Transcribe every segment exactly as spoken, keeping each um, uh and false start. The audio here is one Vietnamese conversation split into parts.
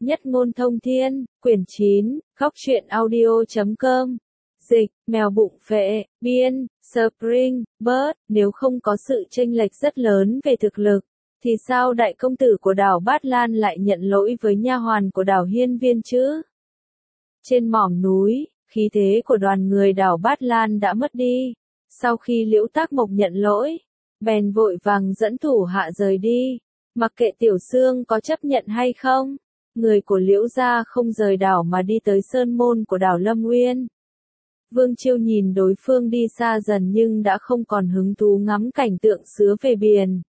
Nhất ngôn thông thiên, quyển chín, góc truyện audio chấm com. Dịch, mèo bụng phệ, biên, Spring, Bird, nếu không có sự chênh lệch rất lớn về thực lực, thì sao đại công tử của đảo Bát Lan lại nhận lỗi với nha hoàn của đảo Hiên Viên chứ? Trên mỏm núi, khí thế của đoàn người đảo Bát Lan đã mất đi. Sau khi Liễu Tác Mộc nhận lỗi, bèn vội vàng dẫn thủ hạ rời đi. Mặc kệ Tiểu Xương có chấp nhận hay không, người của Liễu gia không rời đảo mà đi tới sơn môn của đảo Lâm Uyên. Vương Chiêu nhìn đối phương đi xa dần nhưng đã không còn hứng thú ngắm cảnh tượng xứ về biển.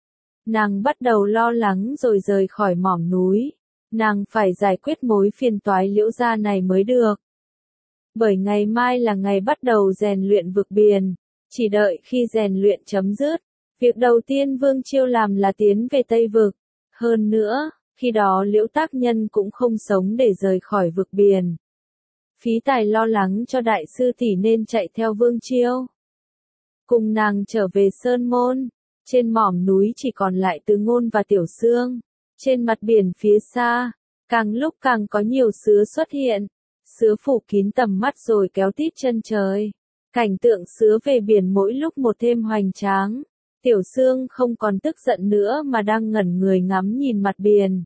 Nàng bắt đầu lo lắng rồi rời khỏi mỏm núi. Nàng phải giải quyết mối phiền toái Liễu gia này mới được. Bởi ngày mai là ngày bắt đầu rèn luyện vực biển, chỉ đợi khi rèn luyện chấm dứt, việc đầu tiên Vương Chiêu làm là tiến về Tây Vực. Hơn nữa, khi đó Liễu Tác Nhân cũng không sống để rời khỏi vực biển. Phí tài lo lắng cho đại sư tỷ nên chạy theo Vương Chiêu. Cùng nàng trở về Sơn Môn, trên mỏm núi chỉ còn lại Từ Ngôn và Tiểu Xương. Trên mặt biển phía xa, càng lúc càng có nhiều sứa xuất hiện. Sứa phủ kín tầm mắt rồi kéo tít chân trời. Cảnh tượng sứa về biển mỗi lúc một thêm hoành tráng. Tiểu Xương không còn tức giận nữa mà đang ngẩn người ngắm nhìn mặt biển.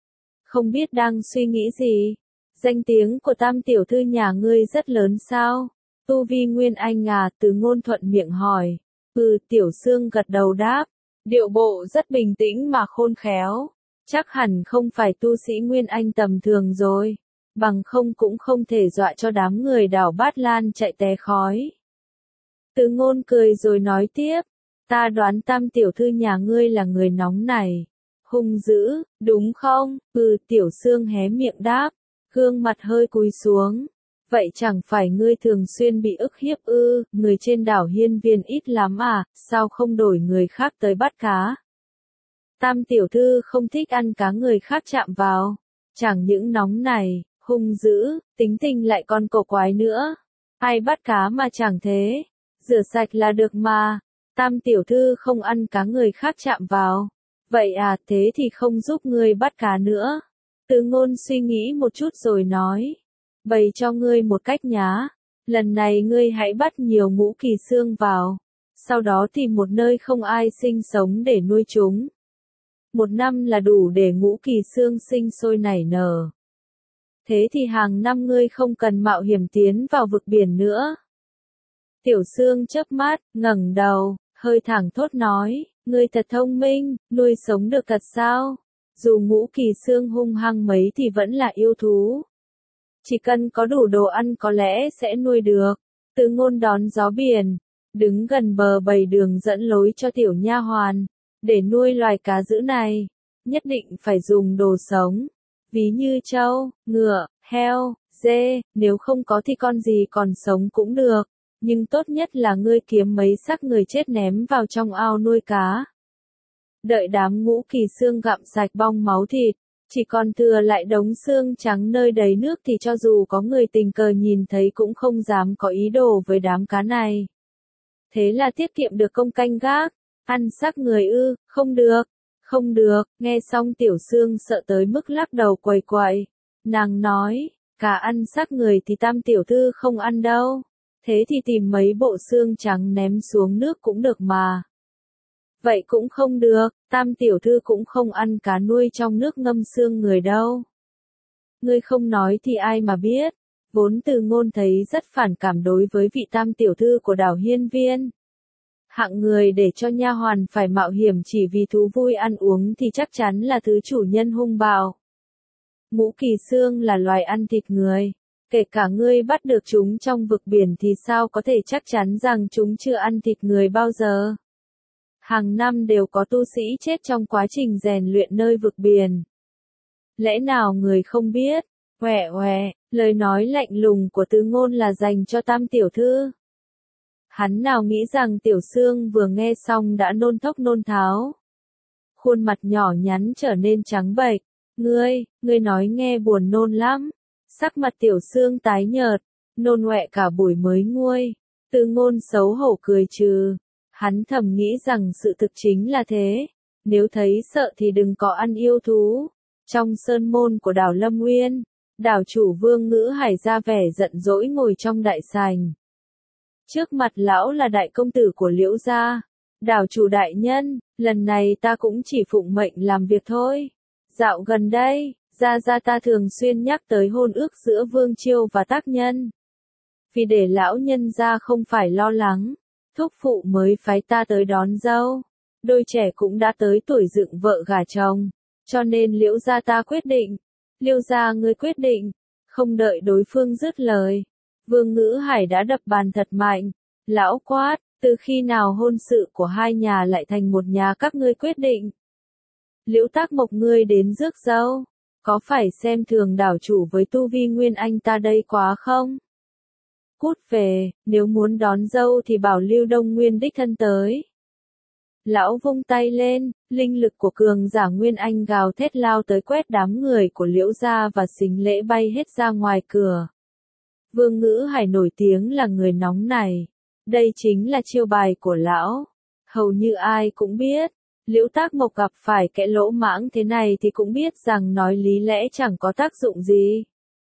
Không biết đang suy nghĩ gì. Danh tiếng của Tam tiểu thư nhà ngươi rất lớn sao? Tu vi Nguyên Anh à? Từ Ngôn thuận miệng hỏi. Ừ, Tiểu Xương gật đầu đáp. Điệu bộ rất bình tĩnh mà khôn khéo. Chắc hẳn không phải tu sĩ Nguyên Anh tầm thường rồi. Bằng không cũng không thể dọa cho đám người đảo Bát Lan chạy té khói. Từ Ngôn cười rồi nói tiếp. Ta đoán Tam tiểu thư nhà ngươi là người nóng này. Hung dữ, đúng không? Ừ, Tiểu Xương hé miệng đáp. Gương mặt hơi cúi xuống. Vậy chẳng phải ngươi thường xuyên bị ức hiếp ư? Người trên đảo Hiên Viên ít lắm à? Sao không đổi người khác tới bắt cá? Tam tiểu thư không thích ăn cá người khác chạm vào. Chẳng những nóng này, hung dữ, tính tình lại còn cổ quái nữa. Ai bắt cá mà chẳng thế? Rửa sạch là được mà. Tam tiểu thư không ăn cá người khác chạm vào. Vậy à, thế thì không giúp ngươi bắt cá nữa. Từ Ngôn suy nghĩ một chút rồi nói. Bày cho ngươi một cách nhá. Lần này ngươi hãy bắt nhiều ngũ kỳ xương vào. Sau đó tìm một nơi không ai sinh sống để nuôi chúng. Một năm là đủ để ngũ kỳ xương sinh sôi nảy nở. Thế thì hàng năm ngươi không cần mạo hiểm tiến vào vực biển nữa. Tiểu Xương chớp mắt, ngẩng đầu, hơi thẳng thốt nói, ngươi thật thông minh, nuôi sống được thật sao? Dù ngũ kỳ xương hung hăng mấy thì vẫn là yêu thú. Chỉ cần có đủ đồ ăn có lẽ sẽ nuôi được. Từ Ngôn đón gió biển, đứng gần bờ bày đường dẫn lối cho tiểu nha hoàn. Để nuôi loài cá dữ này, nhất định phải dùng đồ sống. Ví như trâu, ngựa, heo, dê, nếu không có thì con gì còn sống cũng được. Nhưng tốt nhất là ngươi kiếm mấy xác người chết ném vào trong ao nuôi cá. Đợi đám ngũ kỳ xương gặm sạch bong máu thịt, chỉ còn thừa lại đống xương trắng nơi đầy nước thì cho dù có người tình cờ nhìn thấy cũng không dám có ý đồ với đám cá này. Thế là tiết kiệm được công canh gác. Ăn xác người ư? Không được, không được. Nghe xong Tiểu Xương sợ tới mức lắc đầu quầy quậy. Nàng nói, cả ăn xác người thì Tam tiểu thư không ăn đâu. Thế thì tìm mấy bộ xương trắng ném xuống nước cũng được mà. Vậy cũng không được, Tam tiểu thư cũng không ăn cá nuôi trong nước ngâm xương người đâu. Ngươi không nói thì ai mà biết. Vốn Từ Ngôn thấy rất phản cảm đối với vị Tam tiểu thư của đảo Hiên Viên. Hạng người để cho nha hoàn phải mạo hiểm chỉ vì thú vui ăn uống thì chắc chắn là thứ chủ nhân hung bạo. Ngũ kỳ xương là loài ăn thịt người. Kể cả ngươi bắt được chúng trong vực biển thì sao có thể chắc chắn rằng chúng chưa ăn thịt người bao giờ. Hàng năm đều có tu sĩ chết trong quá trình rèn luyện nơi vực biển. Lẽ nào người không biết? Oẹ oẹ, lời nói lạnh lùng của Từ Ngôn là dành cho Tam tiểu thư. Hắn nào nghĩ rằng Tiểu Xương vừa nghe xong đã nôn thốc nôn tháo. Khuôn mặt nhỏ nhắn trở nên trắng bệch. Ngươi, ngươi nói nghe buồn nôn lắm. Sắc mặt Tiểu Xương tái nhợt, nôn ọe cả buổi mới nguôi. Từ Ngôn xấu hổ cười trừ. Hắn thầm nghĩ rằng sự thực chính là thế. Nếu thấy sợ thì đừng có ăn yêu thú. Trong sơn môn của đảo Lâm Nguyên, đảo chủ Vương Ngữ Hải ra vẻ giận dỗi ngồi trong đại sảnh. Trước mặt lão là đại công tử của Liễu gia. Đảo chủ đại nhân, lần này ta cũng chỉ phụng mệnh làm việc thôi. Dạo gần đây, gia gia ta thường xuyên nhắc tới hôn ước giữa Vương Chiêu và tác nhân. Vì để lão nhân gia không phải lo lắng, thúc phụ mới phái ta tới đón dâu. Đôi trẻ cũng đã tới tuổi dựng vợ gả chồng, cho nên Liễu gia ta quyết định. Liễu gia ngươi quyết định. Không đợi đối phương dứt lời, Vương Ngữ Hải đã đập bàn thật mạnh. Lão quát, từ khi nào hôn sự của hai nhà lại thành một nhà các ngươi quyết định? Liễu Tác Mộc ngươi đến rước dâu, có phải xem thường đảo chủ với tu vi nguyên anh ta đây quá không? Cút về, nếu muốn đón dâu thì bảo Lưu Đông Nguyên đích thân tới. Lão vung tay lên, linh lực của cường giả Nguyên Anh gào thét lao tới quét đám người của Liễu gia và xính lễ bay hết ra ngoài cửa. Vương Ngữ Hải nổi tiếng là người nóng này. Đây chính là chiêu bài của lão. Hầu như ai cũng biết. Liễu Tác Mộc gặp phải kẻ lỗ mãng thế này thì cũng biết rằng nói lý lẽ chẳng có tác dụng gì.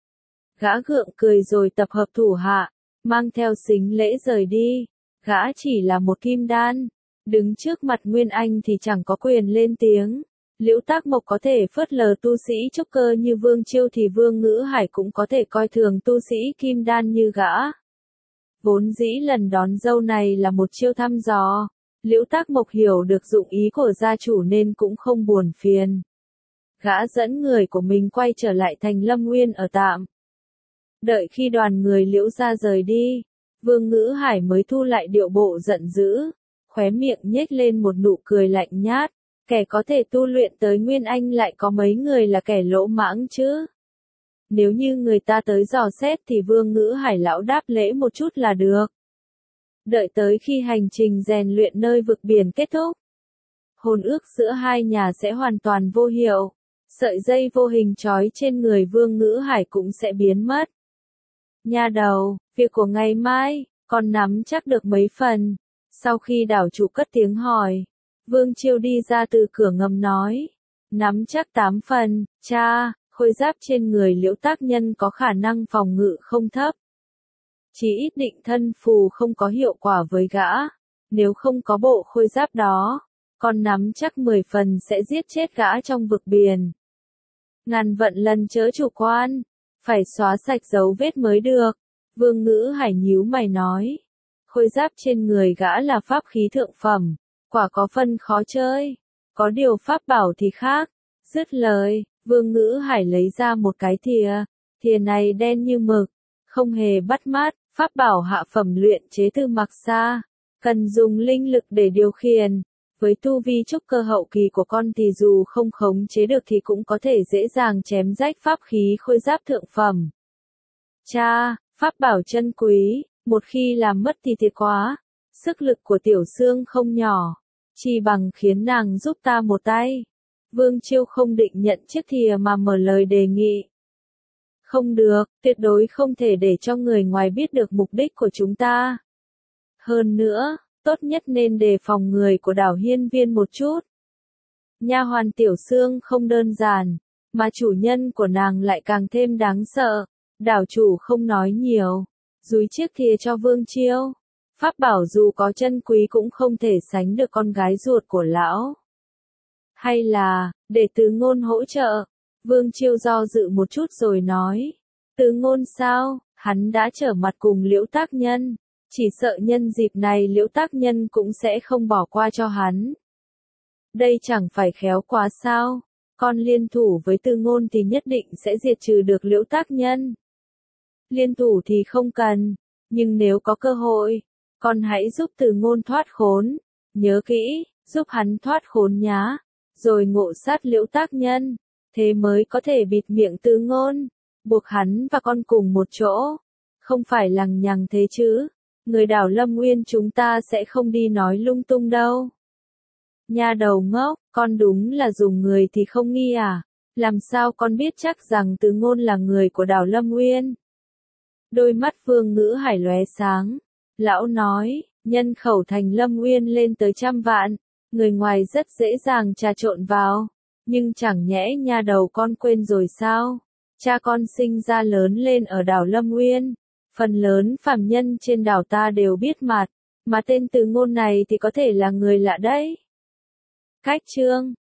Gã gượng cười rồi tập hợp thủ hạ, mang theo xính lễ rời đi. Gã chỉ là một kim đan. Đứng trước mặt Nguyên Anh thì chẳng có quyền lên tiếng. Liễu Tác Mộc có thể phớt lờ tu sĩ trúc cơ như Vương Chiêu thì Vương Ngữ Hải cũng có thể coi thường tu sĩ kim đan như gã. Vốn dĩ lần đón dâu này là một chiêu thăm dò. Liễu Tác Mộc hiểu được dụng ý của gia chủ nên cũng không buồn phiền. Gã dẫn người của mình quay trở lại thành Lâm Nguyên ở tạm. Đợi khi đoàn người Liễu gia rời đi, Vương Ngữ Hải mới thu lại điệu bộ giận dữ, khóe miệng nhếch lên một nụ cười lạnh nhát. Kẻ có thể tu luyện tới Nguyên Anh lại có mấy người là kẻ lỗ mãng chứ? Nếu như người ta tới dò xét thì Vương Ngữ Hải lão đáp lễ một chút là được. Đợi tới khi hành trình rèn luyện nơi vực biển kết thúc, hôn ước giữa hai nhà sẽ hoàn toàn vô hiệu. Sợi dây vô hình trói trên người Vương Ngữ Hải cũng sẽ biến mất. Nha đầu, việc của ngày mai, con nắm chắc được mấy phần. Sau khi đảo chủ cất tiếng hỏi, Vương Chiêu đi ra từ cửa ngầm nói, nắm chắc tám phần, cha, khôi giáp trên người Liễu tác nhân có khả năng phòng ngự không thấp. Chỉ ít định thân phù không có hiệu quả với gã, nếu không có bộ khôi giáp đó, con nắm chắc mười phần sẽ giết chết gã trong vực biển. Ngàn vận lần chớ chủ quan, phải xóa sạch dấu vết mới được. Vương Ngữ Hải nhíu mày nói, khôi giáp trên người gã là pháp khí thượng phẩm, quả có phân khó chơi, có điều pháp bảo thì khác. Dứt lời, Vương Ngữ Hải lấy ra một cái thìa, thìa này đen như mực, không hề bắt mắt, pháp bảo hạ phẩm luyện chế từ mặc sa, cần dùng linh lực để điều khiển. Với tu vi trúc cơ hậu kỳ của con thì dù không khống chế được thì cũng có thể dễ dàng chém rách pháp khí khôi giáp thượng phẩm. Cha, pháp bảo chân quý, một khi làm mất thì thiệt quá. Sức lực của Tiểu Sương không nhỏ, chỉ bằng khiến nàng giúp ta một tay. Vương Chiêu không định nhận chiếc thìa mà mở lời đề nghị. Không được, tuyệt đối không thể để cho người ngoài biết được mục đích của chúng ta. Hơn nữa, tốt nhất nên đề phòng người của đảo Hiên Viên một chút. Nha hoàn Tiểu Sương không đơn giản, mà chủ nhân của nàng lại càng thêm đáng sợ. Đảo chủ không nói nhiều, dúi chiếc thìa cho Vương Chiêu. Pháp bảo dù có chân quý cũng không thể sánh được con gái ruột của lão. Hay là, để Tứ Ngôn hỗ trợ? Vương Chiêu do dự một chút rồi nói. Tứ Ngôn sao, hắn đã trở mặt cùng Liễu tác nhân. Chỉ sợ nhân dịp này Liễu tác nhân cũng sẽ không bỏ qua cho hắn. Đây chẳng phải khéo quá sao? Con liên thủ với Tứ Ngôn thì nhất định sẽ diệt trừ được Liễu tác nhân. Liên thủ thì không cần, nhưng nếu có cơ hội, con hãy giúp Tứ Ngôn thoát khốn. Nhớ kỹ, giúp hắn thoát khốn nhá. Rồi ngộ sát Liễu tác nhân. Thế mới có thể bịt miệng Tứ Ngôn. Buộc hắn và con cùng một chỗ. Không phải lằng nhằng thế chứ. Người đảo Lâm Nguyên chúng ta sẽ không đi nói lung tung đâu. Nha đầu ngốc, con đúng là dùng người thì không nghi à? Làm sao con biết chắc rằng Tứ Ngôn là người của đảo Lâm Nguyên? Đôi mắt Vương Ngữ Hải lóe sáng. Lão nói, nhân khẩu thành Lâm Nguyên lên tới trăm vạn. Người ngoài rất dễ dàng trà trộn vào. Nhưng chẳng nhẽ nha đầu con quên rồi sao? Cha con sinh ra lớn lên ở đảo Lâm Nguyên. Phần lớn phàm nhân trên đảo ta đều biết mặt. Mà tên Từ Ngôn này thì có thể là người lạ đấy. Khách trương.